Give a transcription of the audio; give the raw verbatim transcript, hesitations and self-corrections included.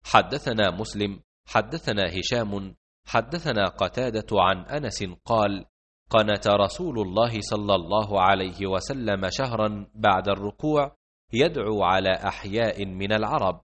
حدثنا مسلم حدثنا هشام حدثنا قتادة عن أنس قال: قنت رسول الله صلى الله عليه وسلم شهرا بعد الركوع يدعو على أحياء من العرب،